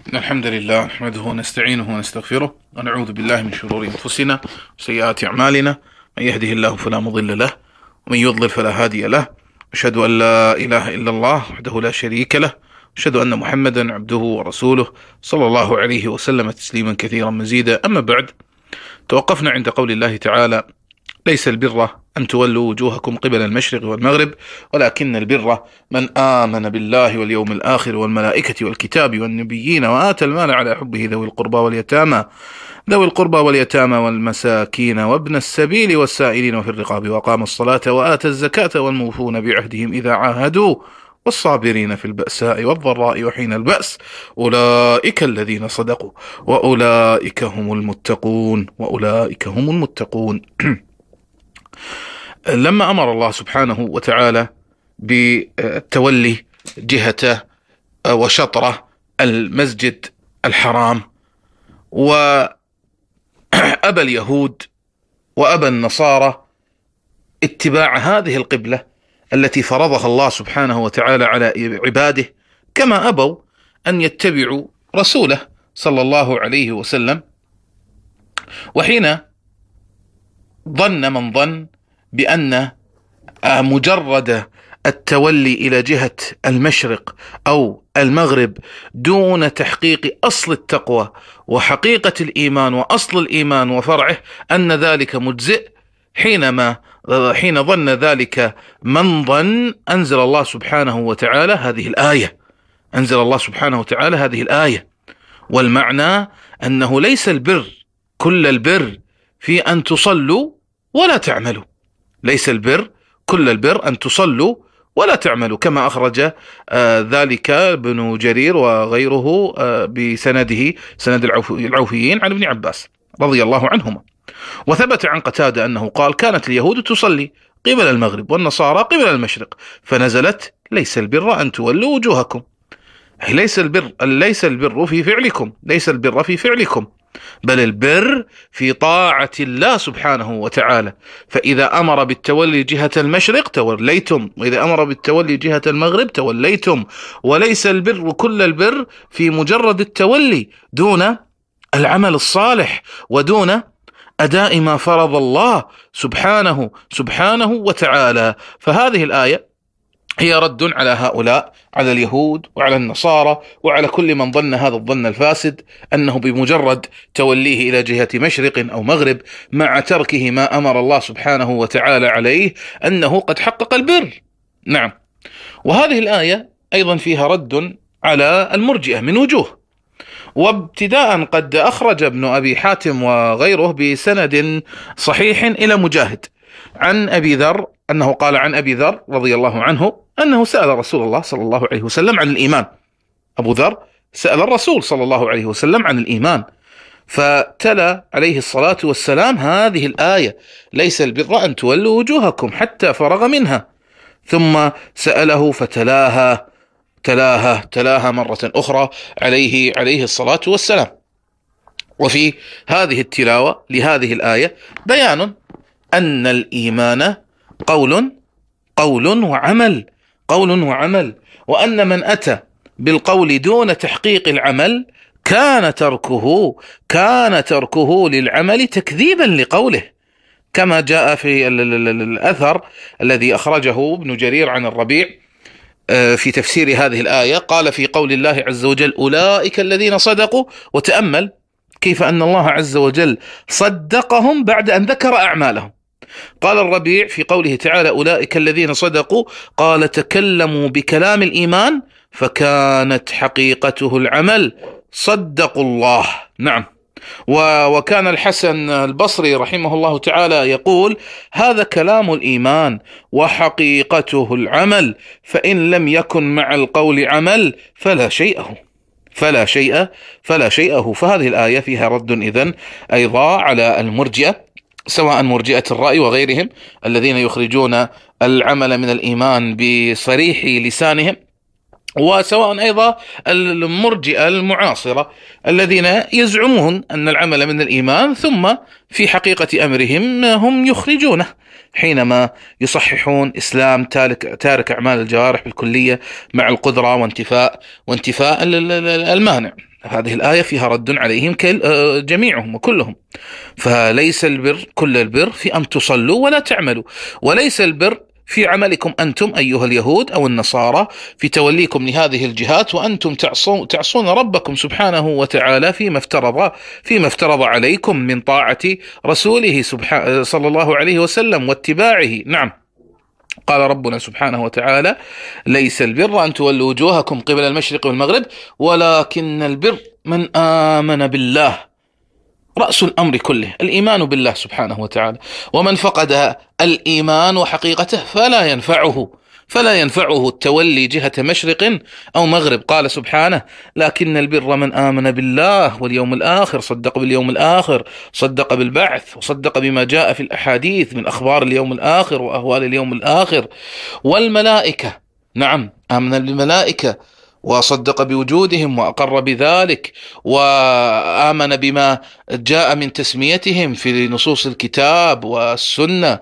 إن الحمد لله نحمده ونستعينه ونستغفره ونعوذ بالله من شرور أنفسنا وسيئات أعمالنا. من يهده الله فلا مضل له ومن يضلل فلا هادي له. أشهد أن لا إله إلا الله وحده لا شريك له. أشهد أن محمدا عبده ورسوله صلى الله عليه وسلم تسليما كثيرا مزيدا. أما بعد، توقفنا عند قول الله تعالى: ليس البر أن تولوا وجوهكم قبل المشرق والمغرب ولكن البر من آمن بالله واليوم الآخر والملائكة والكتاب والنبيين وآتى المال على حبه ذوي القربى واليتامى والمساكين وابن السبيل والسائلين وفي الرقاب وأقام الصلاة وآتى الزكاة والموفون بعهدهم إذا عاهدوا والصابرين في البأساء والضراء وحين البأس أولئك الذين صدقوا وأولئك هم المتقون. لما أمر الله سبحانه وتعالى بالتولي جهة وشطرة المسجد الحرام، وأبى اليهود وأبى النصارى اتباع هذه القبلة التي فرضها الله سبحانه وتعالى على عباده، كما أبوا أن يتبعوا رسوله صلى الله عليه وسلم. وحين ظن من ظن بأن مجرد التولي إلى جهة المشرق أو المغرب دون تحقيق أصل التقوى وحقيقة الإيمان وأصل الإيمان وفرعه أن ذلك مجزئ، حين ظن ذلك من ظن أنزل الله سبحانه وتعالى هذه الآية. والمعنى أنه ليس البر كل البر في أن تصلوا ولا تعملوا، ليس البر كل البر أن تصلوا ولا تعملوا، كما أخرج ذلك ابن جرير وغيره بسنده سند العوفيين عن ابن عباس رضي الله عنهما. وثبت عن قتادة أنه قال: كانت اليهود تصلي قبل المغرب والنصارى قبل المشرق، فنزلت: ليس البر أن تولوا وجوهكم، ليس البر في فعلكم بل البر في طاعة الله سبحانه وتعالى. فإذا أمر بالتولي جهة المشرق توليتم، وإذا أمر بالتولي جهة المغرب توليتم. وليس البر كل البر في مجرد التولي دون العمل الصالح ودون أداء ما فرض الله سبحانه وتعالى. فهذه الآية هي رد على هؤلاء، على اليهود وعلى النصارى وعلى كل من ظن هذا الظن الفاسد أنه بمجرد توليه إلى جهة مشرق أو مغرب مع تركه ما أمر الله سبحانه وتعالى عليه أنه قد حقق البر. نعم. وهذه الآية أيضا فيها رد على المرجئة من وجوه. وابتداء قد أخرج ابن أبي حاتم وغيره بسند صحيح إلى مجاهد عن أبي ذر أنه قال عن أبي ذر رضي الله عنه أنه سأل رسول الله صلى الله عليه وسلم عن الإيمان. أبو ذر سأل الرسول صلى الله عليه وسلم عن الإيمان، فتلا عليه الصلاة والسلام هذه الآية: ليس البر أن تولوا وجوهكم، حتى فرغ منها، ثم سأله فتلاها مرة أخرى عليه الصلاة والسلام. وفي هذه التلاوة لهذه الآية بيان أن الإيمان قول وعمل، وأن من أتى بالقول دون تحقيق العمل كان تركه للعمل تكذيبا لقوله، كما جاء في الأثر الذي أخرجه ابن جرير عن الربيع في تفسير هذه الآية. قال في قول الله عز وجل: أولئك الذين صدقوا، وتأمل كيف أن الله عز وجل صدقهم بعد أن ذكر أعمالهم. قال الربيع في قوله تعالى: أولئك الذين صدقوا، قال: تكلموا بكلام الإيمان فكانت حقيقته العمل، صدقوا الله. نعم. وكان الحسن البصري رحمه الله تعالى يقول: هذا كلام الإيمان وحقيقته العمل، فإن لم يكن مع القول عمل فلا شيء. فهذه الآية فيها رد إذن أيضا على المرجئة، سواء مرجئة الرأي وغيرهم الذين يخرجون العمل من الإيمان بصريح لسانهم، وسواء أيضا المرجئة المعاصرة الذين يزعمون أن العمل من الإيمان ثم في حقيقة أمرهم هم يخرجونه حينما يصححون إسلام تارك أعمال الجوارح بالكلية مع القدرة وانتفاء المانع. هذه الآية فيها رد عليهم جميعهم وكلهم. فليس البر كل البر في أن تصلوا ولا تعملوا، وليس البر في عملكم أنتم أيها اليهود أو النصارى في توليكم لهذه الجهات وأنتم تعصون ربكم سبحانه وتعالى فيما افترض عليكم من طاعة رسوله صلى الله عليه وسلم واتباعه. نعم، قال ربنا سبحانه وتعالى: ليس البر أن تولوا وجوهكم قبل المشرق والمغرب ولكن البر من آمن بالله. رأس الأمر كله الإيمان بالله سبحانه وتعالى، ومن فقد الإيمان وحقيقته فلا ينفعه التولي جهة مشرق أو مغرب. قال سبحانه: لكن البر من آمن بالله واليوم الآخر، صدق باليوم الآخر، صدق بالبعث، وصدق بما جاء في الأحاديث من أخبار اليوم الآخر وأهوال اليوم الآخر، والملائكة. نعم، آمن بالملائكة وصدق بوجودهم وأقر بذلك، وآمن بما جاء من تسميتهم في نصوص الكتاب والسنة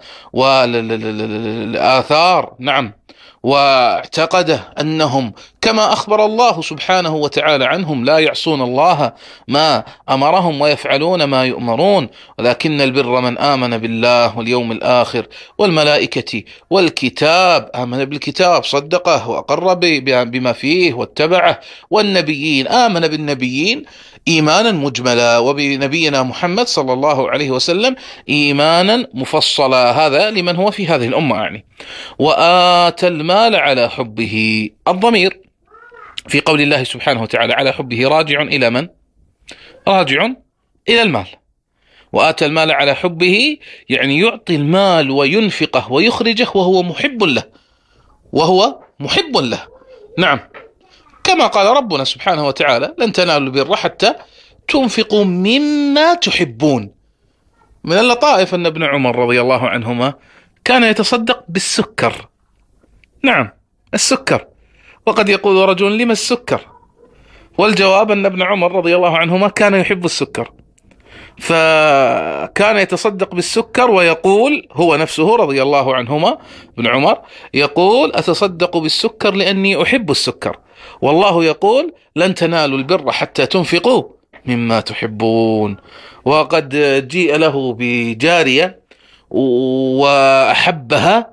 والآثار. نعم، واعتقد أنهم كما أخبر الله سبحانه وتعالى عنهم لا يعصون الله ما أمرهم ويفعلون ما يؤمرون. ولكن البر من آمن بالله واليوم الآخر والملائكة والكتاب، آمن بالكتاب صدقه وأقر بما فيه واتبعه، والنبيين آمن بالنبيين إيمانا مجملا، وبنبينا محمد صلى الله عليه وسلم إيمانا مفصلا. هذا لمن هو في هذه الأمة يعني. وآتى المال على حبه، الضمير في قول الله سبحانه وتعالى على حبه راجع إلى من؟ راجع إلى المال. وآتى المال على حبه يعني يعطي المال وينفقه ويخرجه وهو محب له. نعم، كما قال ربنا سبحانه وتعالى: لن تنالوا البر حتى تنفقوا مما تحبون. من اللطائف أن ابن عمر رضي الله عنهما كان يتصدق بالسكر. نعم، السكر. وقد يقول رجل: لما السكر؟ والجواب أن ابن عمر رضي الله عنهما كان يحب السكر، فكان يتصدق بالسكر ويقول هو نفسه رضي الله عنهما ابن عمر يقول: أتصدق بالسكر لأني أحب السكر، والله يقول: لن تنالوا البر حتى تنفقوا مما تحبون. وقد جيء له بجارية وأحبها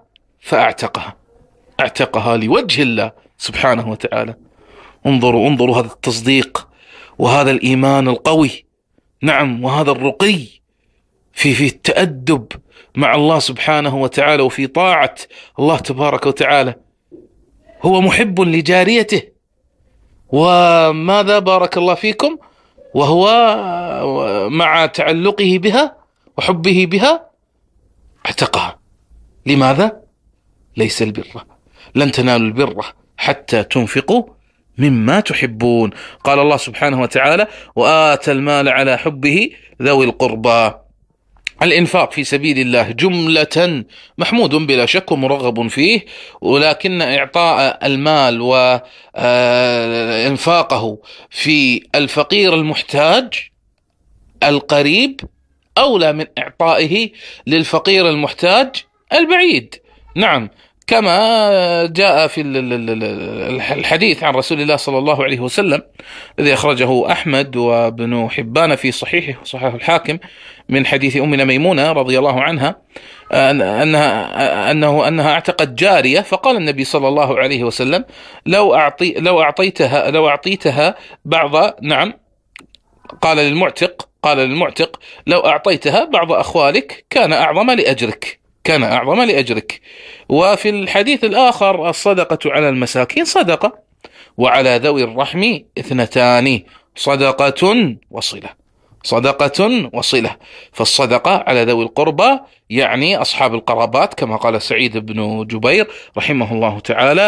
فأعتقها لوجه الله سبحانه وتعالى. انظروا هذا التصديق وهذا الإيمان القوي. نعم، وهذا الرقي في التأدب مع الله سبحانه وتعالى وفي طاعة الله تبارك وتعالى. هو محب لجاريته، وماذا بارك الله فيكم وهو مع تعلقه بها وحبه بها اعتقها. لماذا؟ ليس البر، لن تنالوا البر حتى تنفقوا مما تحبون. قال الله سبحانه وتعالى: وآتى المال على حبه ذوي القربى. الإنفاق في سبيل الله جملة محمود بلا شك ومرغب فيه، ولكن إعطاء المال وإنفاقه في الفقير المحتاج القريب أولى من إعطائه للفقير المحتاج البعيد. نعم، كما جاء في الحديث عن رسول الله صلى الله عليه وسلم الذي أخرجه أحمد وابن حبان في صحيح الحاكم من حديث أمنا ميمونة رضي الله عنها أنها اعتقت جارية، فقال النبي صلى الله عليه وسلم: لو أعطيتها بعض، نعم، قال للمعتق: لو أعطيتها بعض أخوالك كان أعظم لأجرك. وفي الحديث الآخر: الصدقة على المساكين صدقة، وعلى ذوي الرحم اثنتان، صدقة وصلة. فالصدقة على ذوي القربى يعني أصحاب القرابات، كما قال سعيد بن جبير رحمه الله تعالى: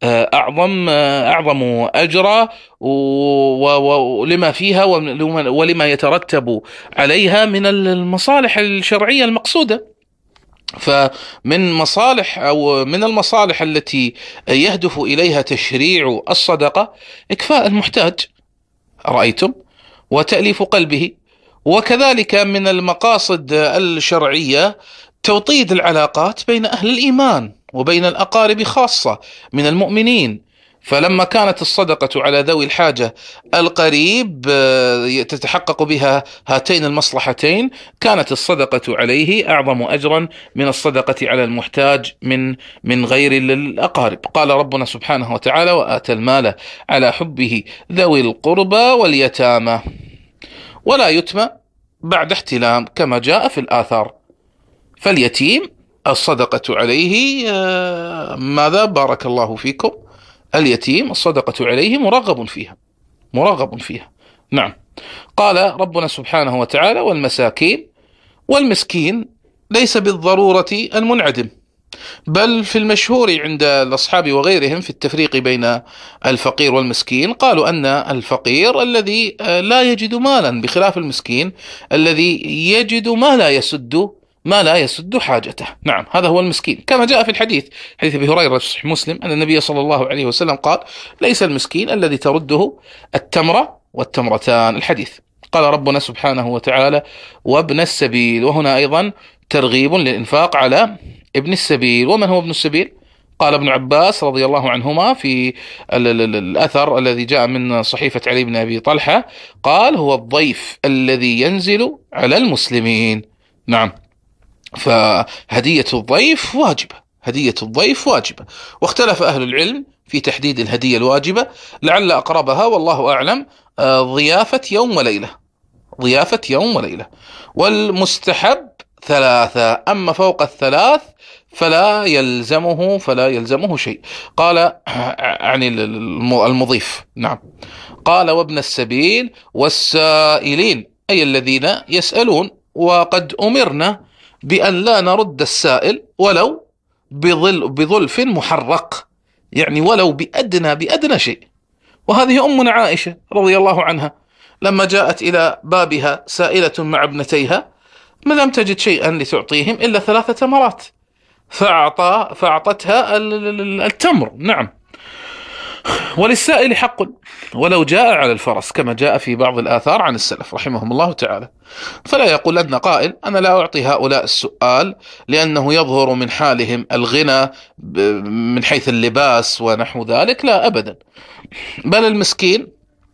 أعظم أجرا ولما فيها ولما يترتب عليها من المصالح الشرعية المقصودة. فمن مصالح أو من المصالح التي يهدف إليها تشريع الصدقة إكفاء المحتاج، رأيتم، وتأليف قلبه. وكذلك من المقاصد الشرعية توطيد العلاقات بين أهل الإيمان وبين الأقارب خاصة من المؤمنين، فلما كانت الصدقة على ذوي الحاجة القريب تتحقق بها هاتين المصلحتين، كانت الصدقة عليه أعظم أجرا من الصدقة على المحتاج من غير الأقارب. قال ربنا سبحانه وتعالى: وآتى المال على حبه ذوي القربى واليتامى ولا يتم بعد احتلام كما جاء في الآثار. فاليتيم الصدقة عليه ماذا؟ بارك الله فيكم. اليتيم الصدقة عليه مرغب فيها. نعم. قال ربنا سبحانه وتعالى: والمساكين. والمسكين ليس بالضرورة المنعدم، بل في المشهور عند الأصحاب وغيرهم في التفريق بين الفقير والمسكين، قالوا أن الفقير الذي لا يجد مالا، بخلاف المسكين الذي يجد ما لا يسد حاجته. نعم، هذا هو المسكين، كما جاء في الحديث، حديث أبي هريرة في صحيح مسلم، أن النبي صلى الله عليه وسلم قال: ليس المسكين الذي ترده التمرة والتمرتان. الحديث. قال ربنا سبحانه وتعالى: وابن السبيل. وهنا أيضا ترغيب للإنفاق على ابن السبيل. ومن هو ابن السبيل؟ قال ابن عباس رضي الله عنهما في الأثر الذي جاء من صحيفة علي بن أبي طلحة، قال: هو الضيف الذي ينزل على المسلمين. نعم. فهدية الضيف واجبة. واختلف أهل العلم في تحديد الهدية الواجبة، لعل أقربها والله أعلم ضيافة يوم وليلة. والمستحب 3، أما فوق الثلاث فلا يلزمه شيء. قال عن المضيف. نعم. قال: وابن السبيل والسائلين، أي الذين يسألون، وقد أمرنا بأن لا نرد السائل ولو بظلف محرق، يعني ولو بأدنى شيء. وهذه أمنا عائشة رضي الله عنها لما جاءت إلى بابها سائلة مع ابنتيها، ما لم تجد شيئا لتعطيهم إلا 3 تمرات، فأعطتها التمر. نعم. وللسائل حق ولو جاء على الفرس، كما جاء في بعض الآثار عن السلف رحمهم الله تعالى. فلا يقول لنا قائل: أنا لا أعطي هؤلاء السؤال لأنه يظهر من حالهم الغنى من حيث اللباس ونحو ذلك. لا أبدا، بل المسكين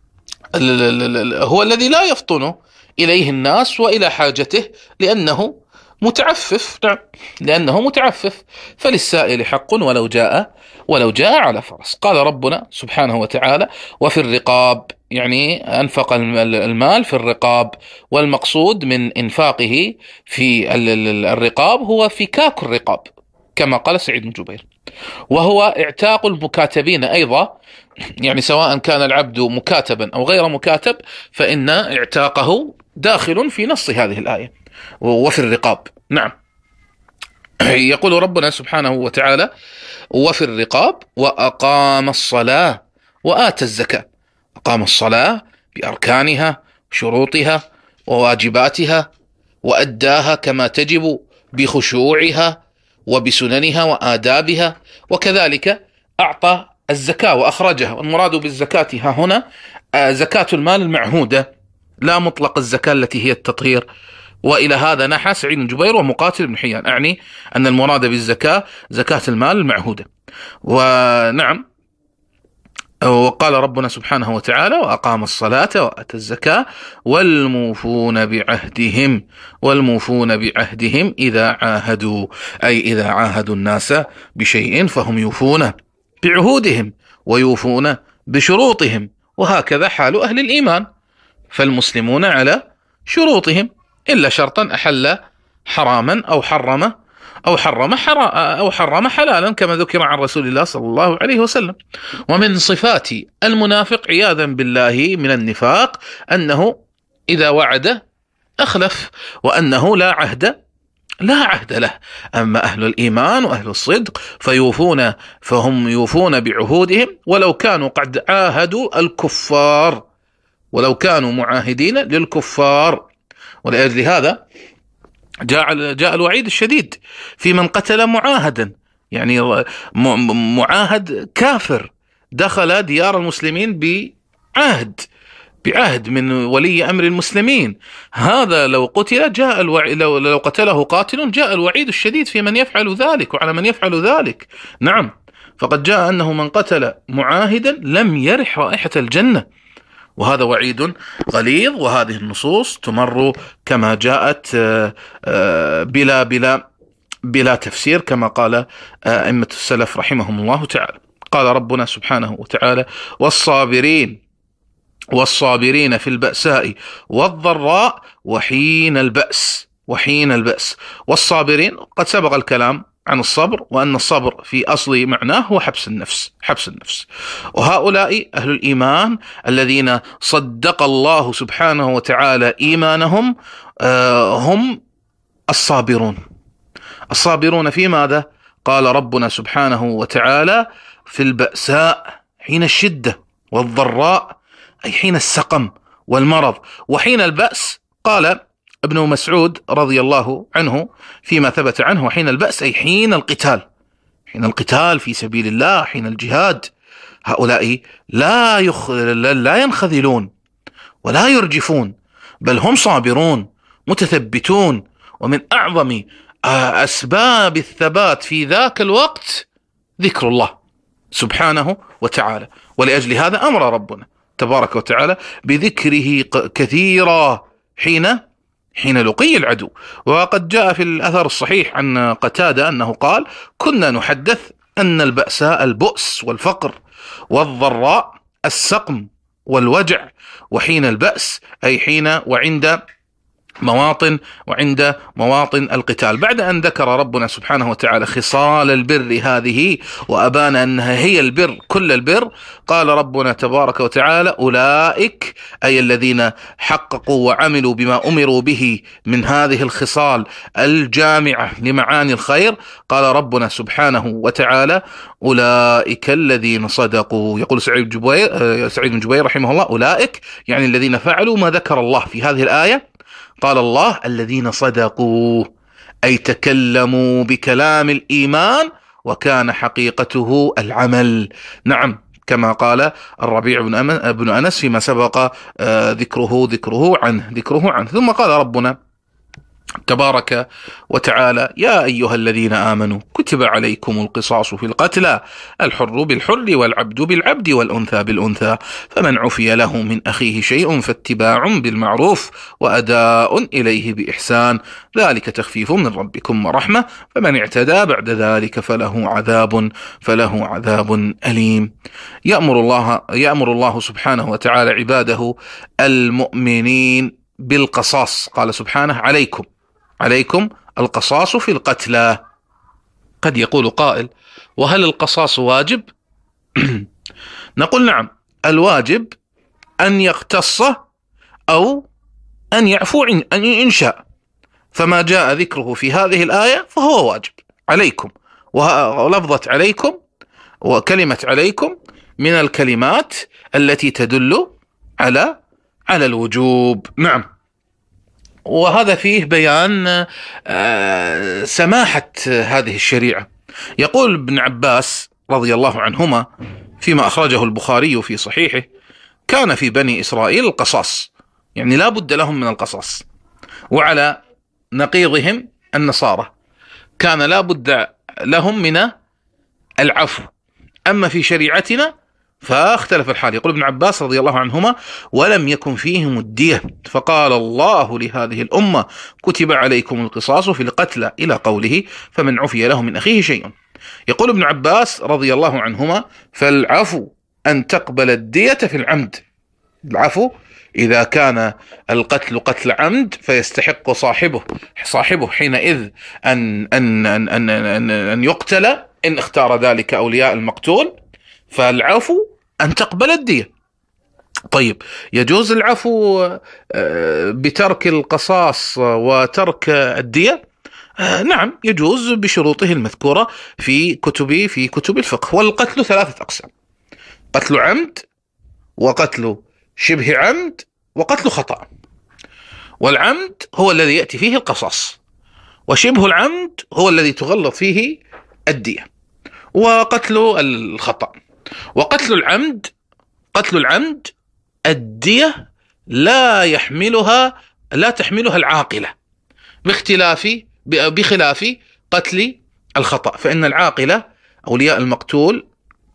هو الذي لا يفطن إليه الناس وإلى حاجته لأنه متعفف. نعم، لأنه متعفف. فللسائل حق ولو جاء على فرس. قال ربنا سبحانه وتعالى: وفي الرقاب، يعني أنفق المال في الرقاب. والمقصود من إنفاقه في الرقاب هو فكاك الرقاب، كما قال سعيد بن جبير، وهو اعتاق المكاتبين أيضا، يعني سواء كان العبد مكاتبا أو غير مكاتب فإن اعتاقه داخل في نص هذه الآية. وفي الرقاب. نعم. يقول ربنا سبحانه وتعالى: وفي الرقاب وأقام الصلاة وآتى الزكاة. أقام الصلاة بأركانها وشروطها وواجباتها، وأداها كما تجب بخشوعها وبسننها وآدابها، وكذلك أعطى الزكاة وأخرجها. والمراد بالزكاة ها هنا زكاة المال المعهودة، لا مطلق الزكاة التي هي التطهير. وإلى هذا نحى سعيد بن جبير ومقاتل بن حيان، أعني أن المراد بالزكاة زكاة المال المعهودة. ونعم. وقال ربنا سبحانه وتعالى: وأقام الصلاة وآتى الزكاة والموفون بعهدهم إذا عاهدوا، أي إذا عاهدوا الناس بشيء فهم يوفون بعهودهم ويوفون بشروطهم. وهكذا حال أهل الإيمان، فالمسلمون على شروطهم إلا شرطا أحل حراما أو حرم حلالا، كما ذكر عن رسول الله صلى الله عليه وسلم. ومن صفات المنافق عياذا بالله من النفاق أنه إذا وعد أخلف، وأنه لا عهد له. أما أهل الإيمان وأهل الصدق فهم يوفون بعهودهم ولو كانوا قد عاهدوا الكفار، ولو كانوا معاهدين للكفار. ولأجل هذا جاء الوعيد الشديد في من قتل معاهدا، يعني معاهد كافر دخل ديار المسلمين بعهد من ولي أمر المسلمين. هذا لو قتل لو قتله قاتل جاء الوعيد الشديد في من يفعل ذلك وعلى من يفعل ذلك. نعم. فقد جاء أنه من قتل معاهدا لم يرح رائحة الجنة، وهذا وعيد غليظ. وهذه النصوص تمر كما جاءت بلا تفسير كما قال أئمة السلف رحمهم الله تعالى. قال ربنا سبحانه وتعالى: والصابرين في البأساء والضراء وحين البأس. والصابرين قد سبق الكلام عن الصبر، وأن الصبر في أصل معناه هو حبس النفس. وهؤلاء أهل الإيمان الذين صدق الله سبحانه وتعالى إيمانهم هم الصابرون في ماذا؟ قال ربنا سبحانه وتعالى: في البأساء حين الشدة، والضراء أي حين السقم والمرض، وحين البأس قال ابن مسعود رضي الله عنه فيما ثبت عنه: حين البأس أي حين القتال في سبيل الله، حين الجهاد. هؤلاء لا ينخذلون ولا يرجفون، بل هم صابرون متثبتون. ومن أعظم أسباب الثبات في ذاك الوقت ذكر الله سبحانه وتعالى، ولأجل هذا أمر ربنا تبارك وتعالى بذكره كثيرا حين لقي العدو. وقد جاء في الأثر الصحيح عن قتادة أنه قال: كنا نحدث أن البأساء البؤس والفقر، والضراء السقم والوجع، وحين البأس أي حين وعند مواطن القتال. بعد أن ذكر ربنا سبحانه وتعالى خصال البر هذه وأبان أنها هي البر كل البر، قال ربنا تبارك وتعالى: أولئك أي الذين حققوا وعملوا بما أمروا به من هذه الخصال الجامعة لمعاني الخير. قال ربنا سبحانه وتعالى: أولئك الذين صدقوا. يقول سعيد بن جبير رحمه الله: أولئك يعني الذين فعلوا ما ذكر الله في هذه الآية. قال الله: الذين صدقوا أي تكلموا بكلام الإيمان وكان حقيقته العمل. نعم، كما قال الربيع بن أنس فيما سبق ذكره عنه. ثم قال ربنا تبارك وتعالى: يا أيها الذين آمنوا كتب عليكم القصاص في القتلى، الحر بالحر والعبد بالعبد والأنثى بالأنثى، فمن عفي له من أخيه شيء فاتباع بالمعروف وأداء إليه بإحسان، ذلك تخفيف من ربكم ورحمة، فمن اعتدى بعد ذلك فله عذاب أليم. يأمر الله سبحانه وتعالى عباده المؤمنين بالقصاص. قال سبحانه: عليكم القصاص في القتلى. قد يقول قائل: وهل القصاص واجب؟ نقول: نعم، الواجب أن يقتص أو أن يعفو إن شاء، فما جاء ذكره في هذه الآية فهو واجب عليكم. ولفظة عليكم وكلمة عليكم من الكلمات التي تدل على الوجوب. نعم، وهذا فيه بيان سماحة هذه الشريعة. يقول ابن عباس رضي الله عنهما فيما أخرجه البخاري في صحيحه: كان في بني إسرائيل القصاص، يعني لا بد لهم من القصاص، وعلى نقيضهم النصارى كان لا بد لهم من العفو. أما في شريعتنا فاختلف الحال. يقول ابن عباس رضي الله عنهما: ولم يكن فيهم الدية، فقال الله لهذه الأمة: كتب عليكم القصاص في القتلى، إلى قوله: فمن عفي له من أخيه شيء. يقول ابن عباس رضي الله عنهما: فالعفو أن تقبل الدية في العمد. العفو إذا كان القتل قتل عمد فيستحق صاحبه حينئذ أن يقتل إن اختار ذلك أولياء المقتول، فالعفو أن تقبل الدية. طيب، يجوز العفو بترك القصاص وترك الدية؟ نعم، يجوز بشروطه المذكورة في كتب الفقه. والقتل 3 أقسام: قتل عمد، وقتل شبه عمد، وقتل خطأ. والعمد هو الذي يأتي فيه القصاص، وشبه العمد هو الذي تغلظ فيه الدية. وقتل الخطأ وقتل العمد الدية لا تحملها العاقلة، بخلاف قتل الخطأ، فإن العاقلة أولياء المقتول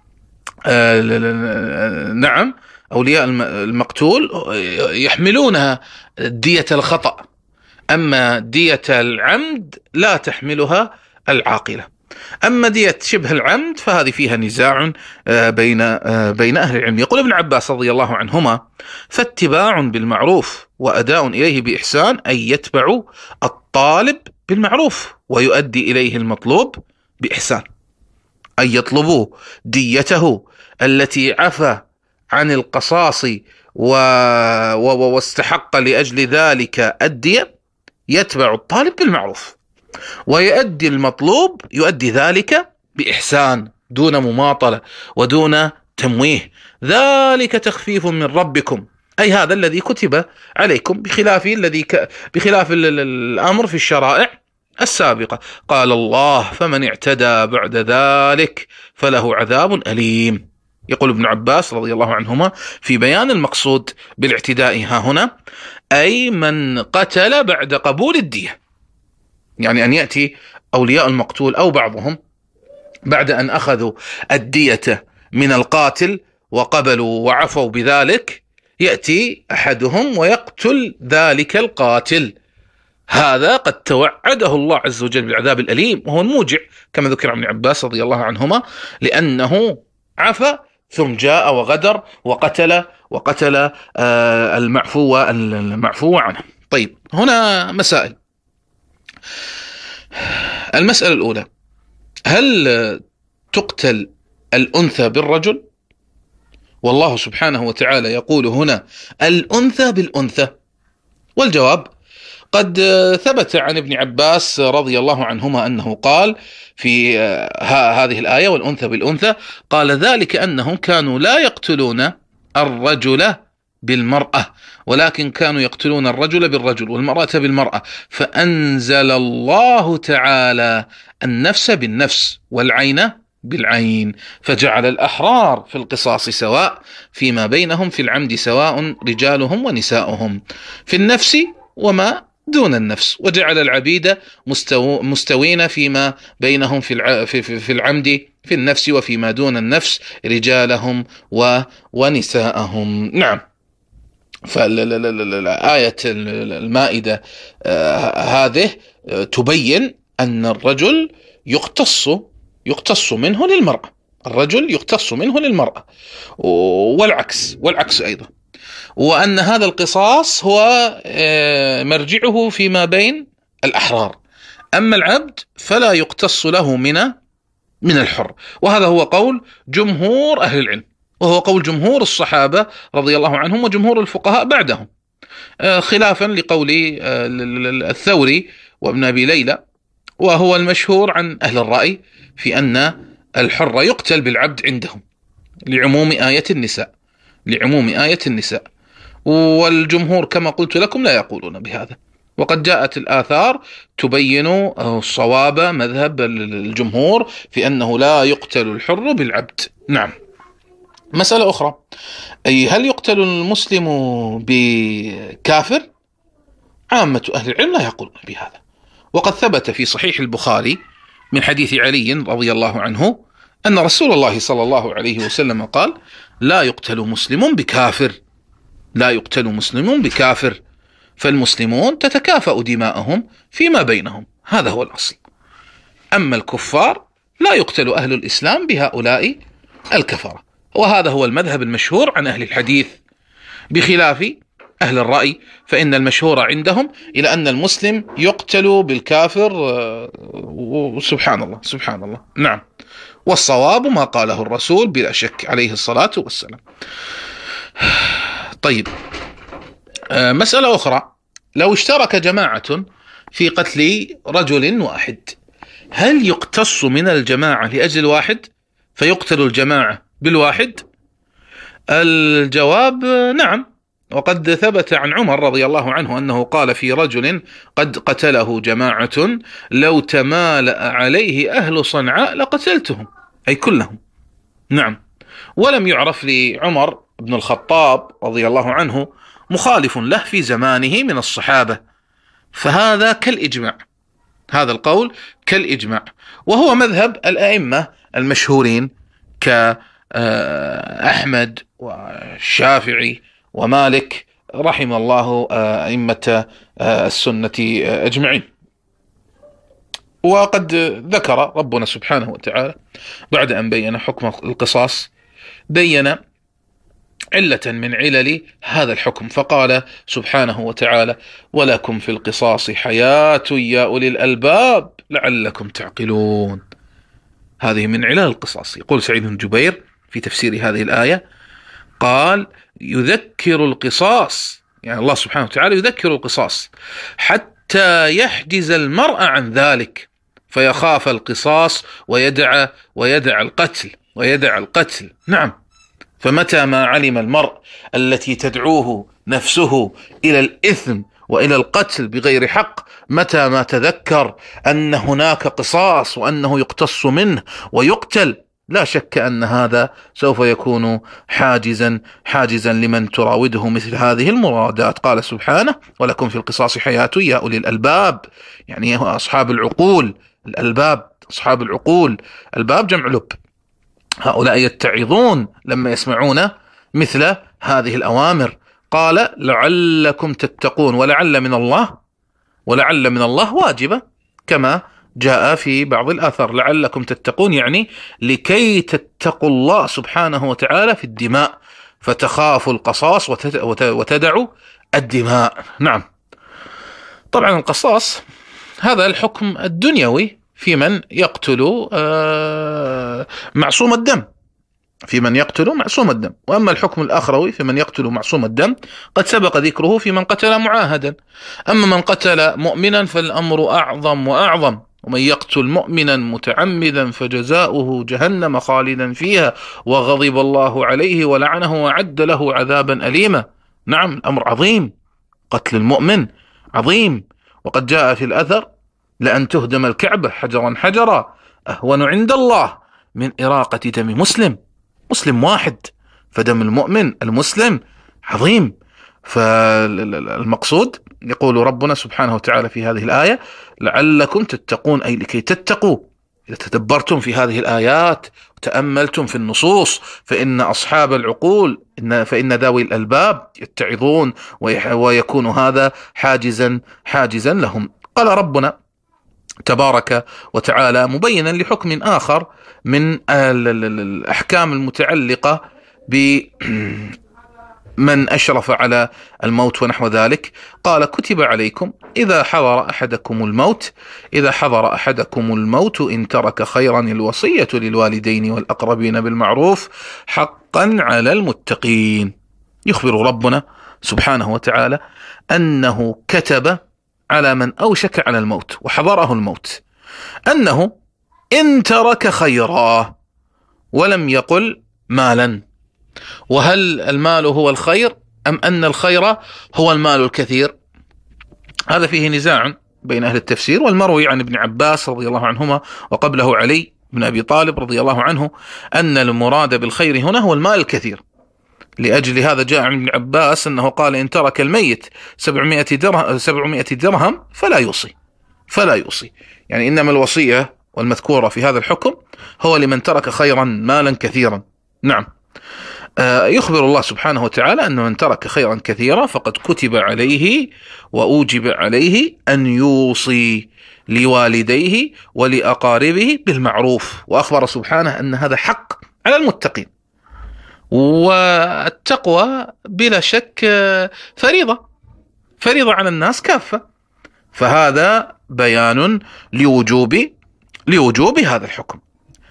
نعم أولياء المقتول يحملونها دية الخطأ، أما دية العمد لا تحملها العاقلة. أما دية شبه العمد فهذه فيها نزاع بين أهل العلم. يقول ابن عباس رضي الله عنهما: فاتباع بالمعروف وأداء إليه بإحسان، أن يتبع الطالب بالمعروف ويؤدي إليه المطلوب بإحسان، أن يطلبوا ديته التي عفى عن القصاص واستحق لأجل ذلك الدية، يتبع الطالب بالمعروف ويؤدي المطلوب، يؤدي ذلك بإحسان دون مماطلة ودون تمويه. ذلك تخفيف من ربكم، أي هذا الذي كتب عليكم، بخلاف الأمر في الشرائع السابقة. قال الله: فمن اعتدى بعد ذلك فله عذاب أليم. يقول ابن عباس رضي الله عنهما في بيان المقصود بالاعتداء ها هنا، أي من قتل بعد قبول الدية، يعني أن يأتي أولياء المقتول أو بعضهم بعد أن أخذوا الدية من القاتل وقبلوا وعفوا بذلك، يأتي أحدهم ويقتل ذلك القاتل، هذا قد توعده الله عز وجل بالعذاب الأليم، وهو الموجع كما ذكر عن ابن عباس رضي الله عنهما، لأنه عفى ثم جاء وغدر وقتل المعفو عنه. طيب، هنا مسائل. المسألة الأولى: هل تقتل الأنثى بالرجل؟ والله سبحانه وتعالى يقول هنا: الأنثى بالأنثى. والجواب: قد ثبت عن ابن عباس رضي الله عنهما أنه قال في هذه الآية: والأنثى بالأنثى، قال ذلك أنهم كانوا لا يقتلون الرجل بالمرأة، ولكن كانوا يقتلون الرجل بالرجل والمرأة بالمرأة، فأنزل الله تعالى النفس بالنفس والعين بالعين، فجعل الأحرار في القصاص سواء فيما بينهم في العمد، سواء رجالهم ونساؤهم في النفس وما دون النفس، وجعل العبيد مستوين فيما بينهم في العمد في النفس وفيما دون النفس رجالهم ونساءهم. نعم، فآية المائدة هذه تبين أن الرجل يقتص منه للمرأة، الرجل يقتص منه للمرأة، والعكس أيضا، وأن هذا القصاص هو مرجعه فيما بين الأحرار، أما العبد فلا يقتص له من الحر. وهذا هو قول جمهور أهل العلم، وهو قول جمهور الصحابة رضي الله عنهم وجمهور الفقهاء بعدهم، خلافا لقول الثوري وابن أبي ليلى، وهو المشهور عن أهل الرأي في أن الحر يقتل بالعبد عندهم لعموم آية النساء، والجمهور كما قلت لكم لا يقولون بهذا. وقد جاءت الآثار تبين الصواب مذهب الجمهور في أنه لا يقتل الحر بالعبد. نعم. مسألة أخرى: أي هل يقتل المسلم بكافر؟ عامة أهل العلم لا يقولون بهذا، وقد ثبت في صحيح البخاري من حديث علي رضي الله عنه أن رسول الله صلى الله عليه وسلم قال: لا يقتل مسلم بكافر، فالمسلمون تتكافأ دماءهم فيما بينهم، هذا هو الأصل. أما الكفار لا يقتل أهل الإسلام بهؤلاء الكفرة، وهذا هو المذهب المشهور عن أهل الحديث، بخلاف أهل الرأي فإن المشهور عندهم إلى أن المسلم يقتل بالكافر، سبحان الله. نعم، والصواب ما قاله الرسول بلا شك عليه الصلاة والسلام. طيب، مسألة أخرى: لو اشترك جماعة في قتل رجل واحد، هل يقتص من الجماعة لأجل واحد فيقتل الجماعة بالواحد؟ الجواب: نعم. وقد ثبت عن عمر رضي الله عنه أنه قال في رجل قد قتله جماعة: لو تمالأ عليه أهل صنعاء لقتلتهم، أي كلهم. نعم. ولم يعرف لعمر بن الخطاب رضي الله عنه مخالف له في زمانه من الصحابة، فهذا كالإجماع، هذا القول كالإجماع، وهو مذهب الأئمة المشهورين كأحمد والشافعي ومالك رحم الله أئمة السنة أجمعين. وقد ذكر ربنا سبحانه وتعالى بعد أن بين حكم القصاص بين علة من علل هذا الحكم، فقال سبحانه وتعالى: ولكم في القصاص حياة يا أولي الألباب لعلكم تعقلون. هذه من علل القصاص. يقول سعيد بن جبير في تفسير هذه الآية قال: يذكر القصاص، يعني الله سبحانه وتعالى يذكر القصاص حتى يحجز المرء عن ذلك فيخاف القصاص ويدع القتل. نعم، فمتى ما علم المرء التي تدعوه نفسه إلى الإثم وإلى القتل بغير حق، متى ما تذكر أن هناك قصاص وأنه يقتص منه ويقتل، لا شك أن هذا سوف يكون حاجزا لمن تراوده مثل هذه المرادات. قال سبحانه: ولكم في القصاص حياة يا أولي الألباب، يعني أصحاب العقول. الألباب أصحاب العقول، الباب جمع لب. هؤلاء يتعظون لما يسمعون مثل هذه الأوامر. قال: لعلكم تتقون، ولعل من الله واجبة كما جاء في بعض الآثار. لعلكم تتقون يعني لكي تتقوا الله سبحانه وتعالى في الدماء، فتخافوا القصاص وتدعوا الدماء. نعم، طبعا القصاص هذا الحكم الدنيوي في من يقتل معصوم الدم، وأما الحكم الآخروي في من يقتل معصوم الدم قد سبق ذكره في من قتل معاهدا. أما من قتل مؤمنا فالأمر أعظم وأعظم. ومن يقتل مؤمنا متعمدا فجزاؤه جهنم خالدا فيها وغضب الله عليه ولعنه وأعد له عذابا أليما. نعم، الأمر عظيم، قتل المؤمن عظيم. وقد جاء في الأثر: لأن تهدم الكعبة حجرا حجرا أهون عند الله من إراقة دم مسلم واحد. فدم المؤمن المسلم عظيم. فالمقصود يقول ربنا سبحانه وتعالى في هذه الآية: لعلكم تتقون، أي لكي تتقوا. إذا تدبرتم في هذه الآيات وتأملتم في النصوص فإن أصحاب العقول فإن ذوي الألباب يتعظون ويكون هذا حاجزا لهم. قال ربنا تبارك وتعالى مبينا لحكم آخر من الأحكام المتعلقة بمن أشرف على الموت ونحو ذلك. قال: كتب عليكم إذا حضر أحدكم الموت إن ترك خيرا الوصية للوالدين والأقربين بالمعروف حقا على المتقين. يخبر ربنا سبحانه وتعالى أنه كتب على من أوشك على الموت وحضره الموت أنه إن ترك خيرا، ولم يقل مالا. وهل المال هو الخير أم أن الخير هو المال الكثير؟ هذا فيه نزاع بين أهل التفسير. والمروي عن ابن عباس رضي الله عنهما وقبله علي بن أبي طالب رضي الله عنه أن المراد بالخير هنا هو المال الكثير. لأجل هذا جاء عن ابن عباس أنه قال: إن ترك الميت 700 درهم فلا يوصي. يعني إنما الوصية والمذكورة في هذا الحكم هو لمن ترك خيرا مالا كثيرا. نعم، يخبر الله سبحانه وتعالى أن من ترك خيرا كثيرا فقد كتب عليه وأوجب عليه أن يوصي لوالديه ولأقاربه بالمعروف. وأخبر سبحانه أن هذا حق على المتقين. والتقوى بلا شك فريضة على الناس كافة. فهذا بيان لوجوب هذا الحكم.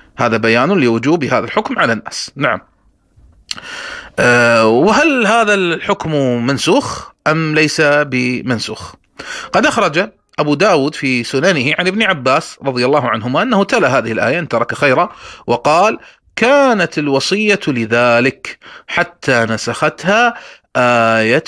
على الناس. نعم. وهل هذا الحكم منسوخ أم ليس بمنسوخ؟ قد أخرج أبو داود في سننه عن ابن عباس رضي الله عنهما أنه تلا هذه الآية: إن ترك خيرا، وقال: كانت الوصية لذلك حتى نسختها آية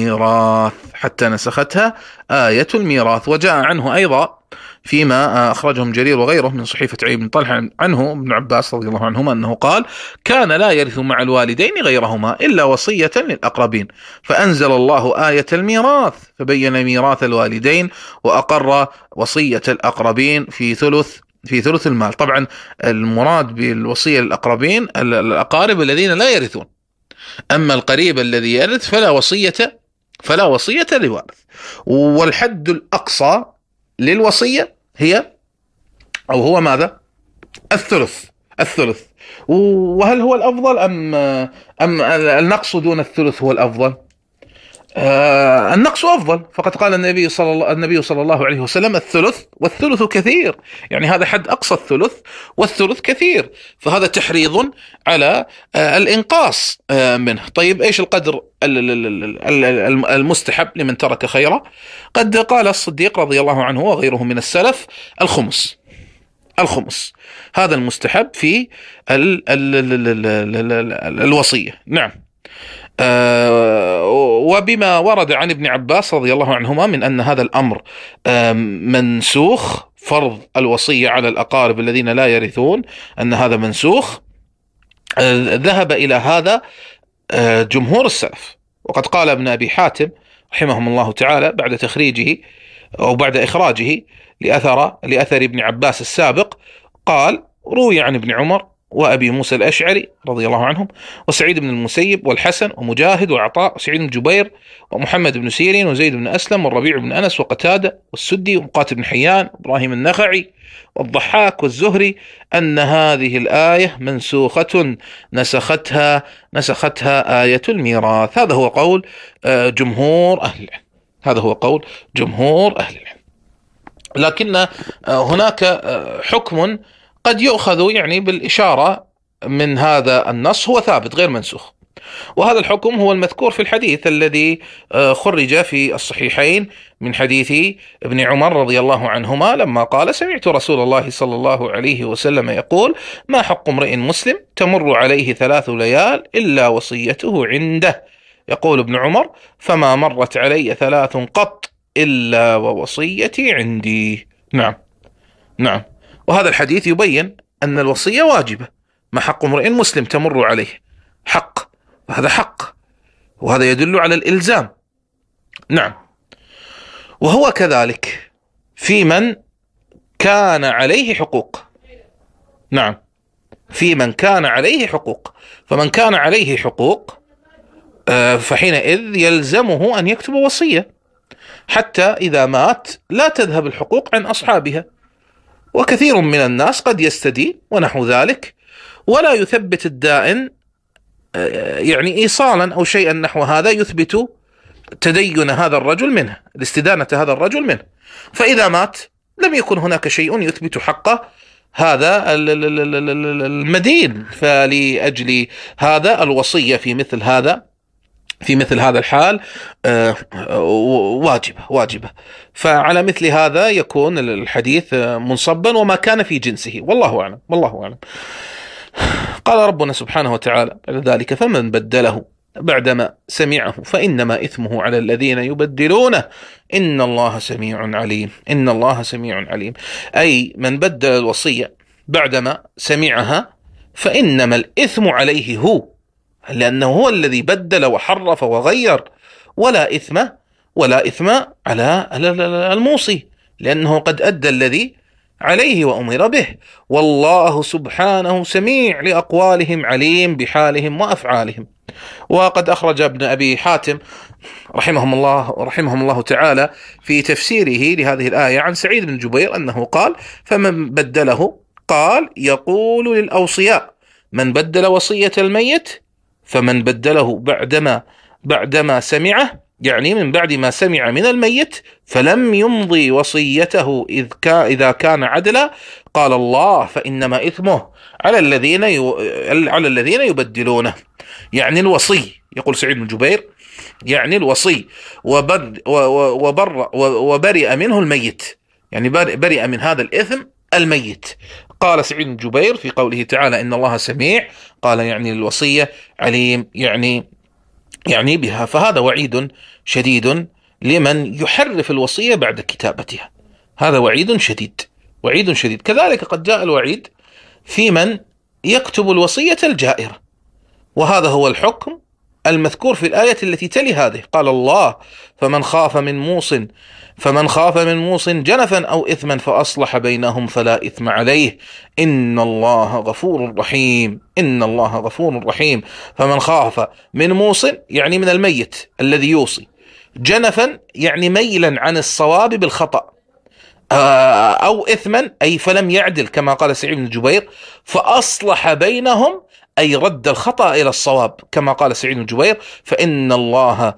الميراث. وجاء عنه أيضا فيما أخرجهم جرير وغيره من صحيفة علي بن طلحة عنه ابن عباس رضي الله عنهما أنه قال: كان لا يرث مع الوالدين غيرهما إلا وصية للأقربين، فأنزل الله آية الميراث فبين ميراث الوالدين وأقر وصية الأقربين في ثلث في ثلث المال. طبعا المراد بالوصية للأقربين الأقارب الذين لا يرثون، أما القريب الذي يرث فلا وصية لوارث. والحد الأقصى للوصية هو ماذا؟ الثلث. وهل هو الأفضل أم النقص دون الثلث هو الأفضل؟ النقص أفضل، فقد قال النبي صلى الله عليه وسلم الثلث والثلث كثير، يعني هذا حد أقصى الثلث والثلث كثير، فهذا تحريض على الإنقاص منه. طيب إيش القدر المستحب لمن ترك خيرا؟ قد قال الصديق رضي الله عنه وغيره من السلف الخمس هذا المستحب في الوصية. نعم. وبما ورد عن ابن عباس رضي الله عنهما من أن هذا الأمر منسوخ، فرض الوصية على الأقارب الذين لا يرثون، أن هذا منسوخ، ذهب إلى هذا جمهور السلف. وقد قال ابن أبي حاتم رحمهم الله تعالى بعد تخريجه أو بعد إخراجه لأثر ابن عباس السابق، قال: روي عن ابن عمر وأبي موسى الأشعري رضي الله عنهم وسعيد بن المسيب والحسن ومجاهد وعطاء وسعيد بن جبير ومحمد بن سيرين وزيد بن أسلم والربيع بن أنس وقتادة والسدي ومقاتل بن حيان وإبراهيم النخعي والضحاك والزهري أن هذه الآية منسوخة نسختها آية الميراث. هذا هو قول جمهور أهل العلم. لكن هناك حكم قد يؤخذ يعني بالإشارة من هذا النص، هو ثابت غير منسوخ، وهذا الحكم هو المذكور في الحديث الذي خرج في الصحيحين من حديث ابن عمر رضي الله عنهما لما قال: سمعت رسول الله صلى الله عليه وسلم يقول: ما حق امرئ مسلم تمر عليه 3 ليال إلا وصيته عنده. يقول ابن عمر: فما مرت علي 3 قط إلا ووصيتي عندي. نعم. وهذا الحديث يبين أن الوصية واجبة. ما حق امرئ مسلم تمر عليه حق، وهذا حق، وهذا يدل على الإلزام. نعم. وهو كذلك في من كان عليه حقوق. نعم، في من كان عليه حقوق، فمن كان عليه حقوق فحينئذ يلزمه أن يكتب وصية، حتى إذا مات لا تذهب الحقوق عن أصحابها. وكثير من الناس قد يستدين ونحو ذلك ولا يثبت الدائن يعني إيصالا أو شيئا نحو هذا يثبت تدين هذا الرجل منه، الاستدانة هذا الرجل منه، فإذا مات لم يكن هناك شيء يثبت حقه هذا المدين. فلأجل هذا الوصية في مثل هذا الحال واجبة. فعلى مثل هذا يكون الحديث منصبا وما كان في جنسه، والله أعلم. قال ربنا سبحانه وتعالى بعد ذلك: فمن بدله بعدما سمعه فإنما إثمه على الذين يبدلونه إن الله سميع عليم. أي من بدل الوصية بعدما سمعها فإنما الإثم عليه هو، لأنه هو الذي بدل وحرف وغير، ولا إثم على الموصي، لأنه قد أدى الذي عليه وأمر به. والله سبحانه سميع لأقوالهم عليم بحالهم وأفعالهم. وقد أخرج ابن أبي حاتم رحمهم الله تعالى في تفسيره لهذه الآية عن سعيد بن جبير أنه قال: فمن بدله، قال يقول للأوصياء: من بدل وصية الميت فمن بدله بعدما سمعه، يعني من بعد ما سمع من الميت، فلم يمضي وصيته إذا كان عدلا، قال الله فإنما إثمه على الذين يبدلونه. يعني الوصي، يقول سعيد بن جبير، يعني الوصي وبرئ منه الميت، يعني برئ من هذا الإثم الميت. قال سعيد بن جبير في قوله تعالى: إن الله سميع، قال يعني الوصية، عليم يعني بها. فهذا وعيد شديد لمن يحرف الوصية بعد كتابتها، هذا وعيد شديد. كذلك قد جاء الوعيد في من يكتب الوصية الجائرة، وهذا هو الحكم المذكور في الآية التي تلي هذه. قال الله: فمن خاف من موص جنفا أو إثما فأصلح بينهم فلا إثم عليه إن الله غفور رحيم. إن الله غفور رحيم. فمن خاف من موص يعني من الميت الذي يوصي، جنفا يعني ميلا عن الصواب بالخطأ، أو إثما أي فلم يعدل كما قال سعيد بن جبير، فأصلح بينهم أي رد الخطأ إلى الصواب كما قال سعيد بن جبير، فإن الله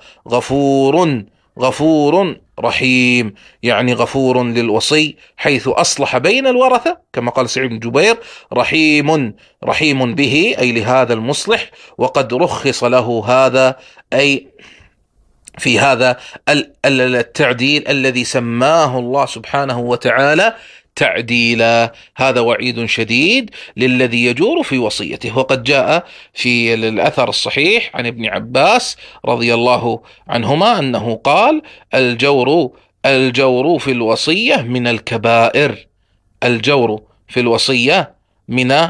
غفور رحيم، يعني غفور للوصي حيث أصلح بين الورثة كما قال سعيد بن جبير، رحيم به أي لهذا المصلح، وقد رخص له هذا أي في هذا التعديل الذي سماه الله سبحانه وتعالى تعديلا. هذا وعيد شديد للذي يجور في وصيته. وقد جاء في الأثر الصحيح عن ابن عباس رضي الله عنهما أنه قال: الجور في الوصية من الكبائر. الجور في الوصية من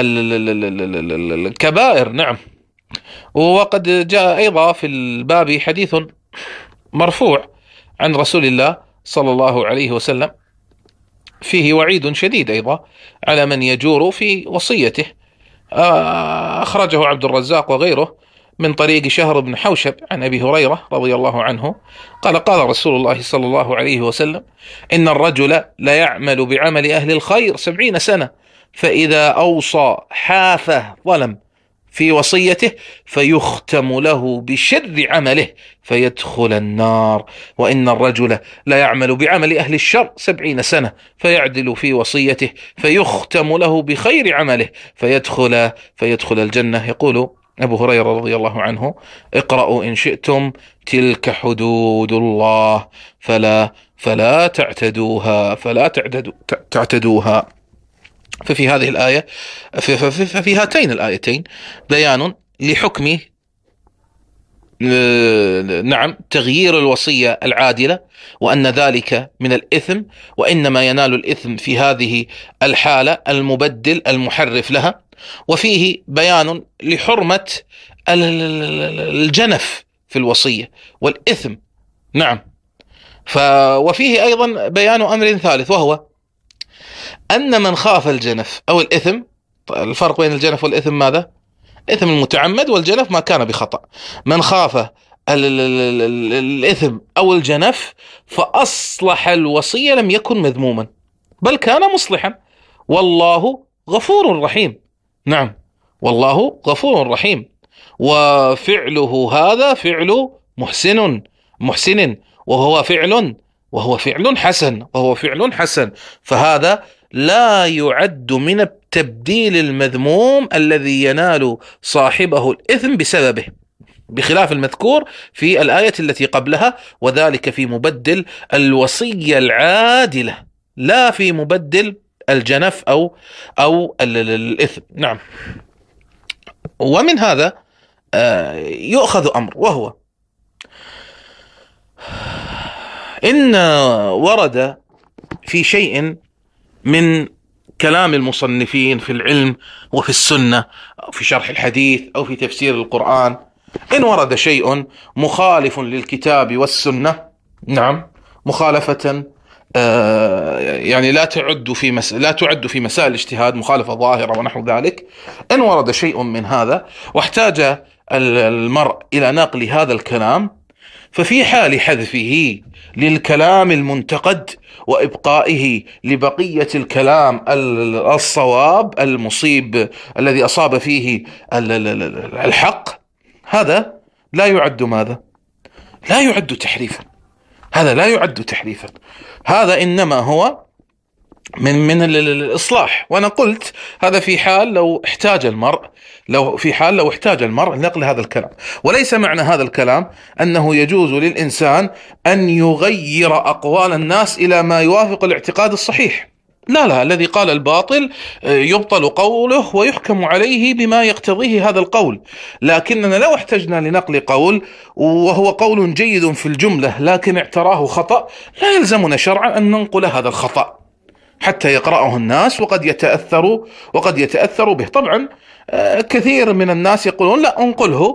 الكبائر. نعم. وقد جاء أيضا في الباب حديث مرفوع عن رسول الله صلى الله عليه وسلم فيه وعيد شديد أيضا على من يجور في وصيته. أخرجه عبد الرزاق وغيره من طريق شهر بن حوشب عن أبي هريرة رضي الله عنه قال رسول الله صلى الله عليه وسلم: إن الرجل لا يعمل بعمل أهل الخير 70 سنة، فإذا أوصى حافه ظلم في وصيته فيختم له بشر عمله فيدخل النار. وإن الرجل لا يعمل بعمل أهل الشر 70 سنة فيعدل في وصيته فيختم له بخير عمله فيدخل الجنة. يقول أبو هريرة رضي الله عنه: اقرأوا إن شئتم تلك حدود الله فلا تعتدوها. ففي هذه الآية في هاتين الآيتين بيان لحكم تغيير الوصية العادلة، وأن ذلك من الإثم، وإنما ينال الإثم في هذه الحالة المبدل المحرف لها. وفيه بيان لحرمة الجنف في الوصية والإثم. نعم. وفيه أيضا بيان أمر ثالث، وهو أن من خاف الجنف أو الإثم، الفرق بين الجنف والإثم ماذا؟ إثم المتعمد، والجنف ما كان بخطأ. من خاف الإثم أو الجنف فأصلح الوصية لم يكن مذموما بل كان مصلحا، والله غفور رحيم. نعم، والله غفور رحيم. وفعله هذا فعل محسن وهو فعل حسن، فهذا لا يعد من التبديل المذموم الذي ينال صاحبه الإثم بسببه، بخلاف المذكور في الآية التي قبلها، وذلك في مبدل الوصية العادلة لا في مبدل الجنف أو الإثم. نعم. ومن هذا يؤخذ أمر، وهو إن ورد في شيء من كلام المصنفين في العلم وفي السنة أو في شرح الحديث أو في تفسير القرآن، إن ورد شيء مخالف للكتاب والسنة، نعم، مخالفة يعني لا تعد في مسائل الاجتهاد، مخالفة ظاهرة ونحو ذلك. إن ورد شيء من هذا واحتاج المرء إلى نقل هذا الكلام، ففي حال حذفه للكلام المنتقد وإبقائه لبقية الكلام الصواب المصيب الذي أصاب فيه الحق، هذا لا يعد ماذا؟ لا يعد تحريفا. هذا لا يعد تحريفا، هذا إنما هو من الإصلاح. وأنا قلت هذا في حال لو احتاج المرء نقل هذا الكلام، وليس معنى هذا الكلام أنه يجوز للإنسان أن يغير أقوال الناس إلى ما يوافق الاعتقاد الصحيح. لا، الذي قال الباطل يبطل قوله ويحكم عليه بما يقتضيه هذا القول. لكننا لو احتجنا لنقل قول وهو قول جيد في الجملة لكن اعتراه خطأ، لا يلزمنا شرعا أن ننقل هذا الخطأ حتى يقرأه الناس وقد يتأثروا به. طبعا كثير من الناس يقولون لا، انقله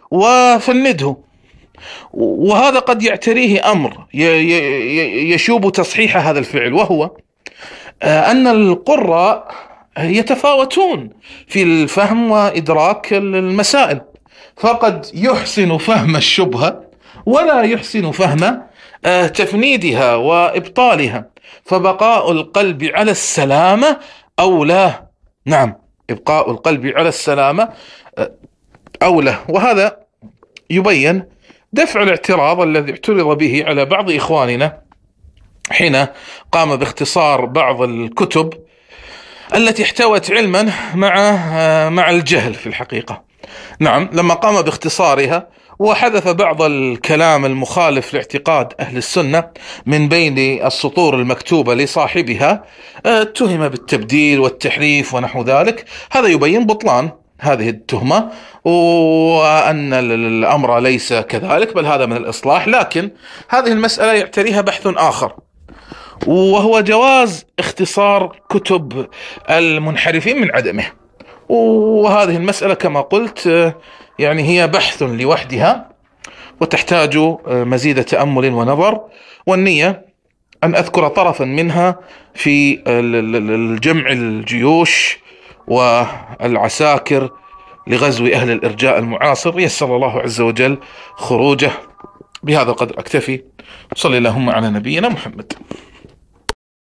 وفنده. وهذا قد يعتريه أمر يشوب تصحيح هذا الفعل، وهو أن القراء يتفاوتون في الفهم وإدراك المسائل، فقد يحسن فهم الشبهة ولا يحسن فهم تفنيدها وإبطالها، فبقاء القلب على السلامة أولى. نعم، إبقاء القلب على السلامة أولى. وهذا يبين دفع الاعتراض الذي اعترض به على بعض إخواننا حين قام باختصار بعض الكتب التي احتوت علما مع الجهل في الحقيقة. نعم، لما قام باختصارها وحذف بعض الكلام المخالف لاعتقاد أهل السنة من بين السطور المكتوبة لصاحبها، اتهم بالتبديل والتحريف ونحو ذلك. هذا يبين بطلان هذه التهمة، وأن الأمر ليس كذلك، بل هذا من الإصلاح. لكن هذه المسألة يعتريها بحث آخر، وهو جواز اختصار كتب المنحرفين من عدمه. وهذه المسألة كما قلت يعني هي بحث لوحدها، وتحتاج مزيد تأمل ونظر. والنية أن أذكر طرفا منها في الجمع الجيوش والعساكر لغزو أهل الإرجاء المعاصر، يسر الله عز وجل خروجه. بهذا القدر أكتفي. صلى اللهم على نبينا محمد.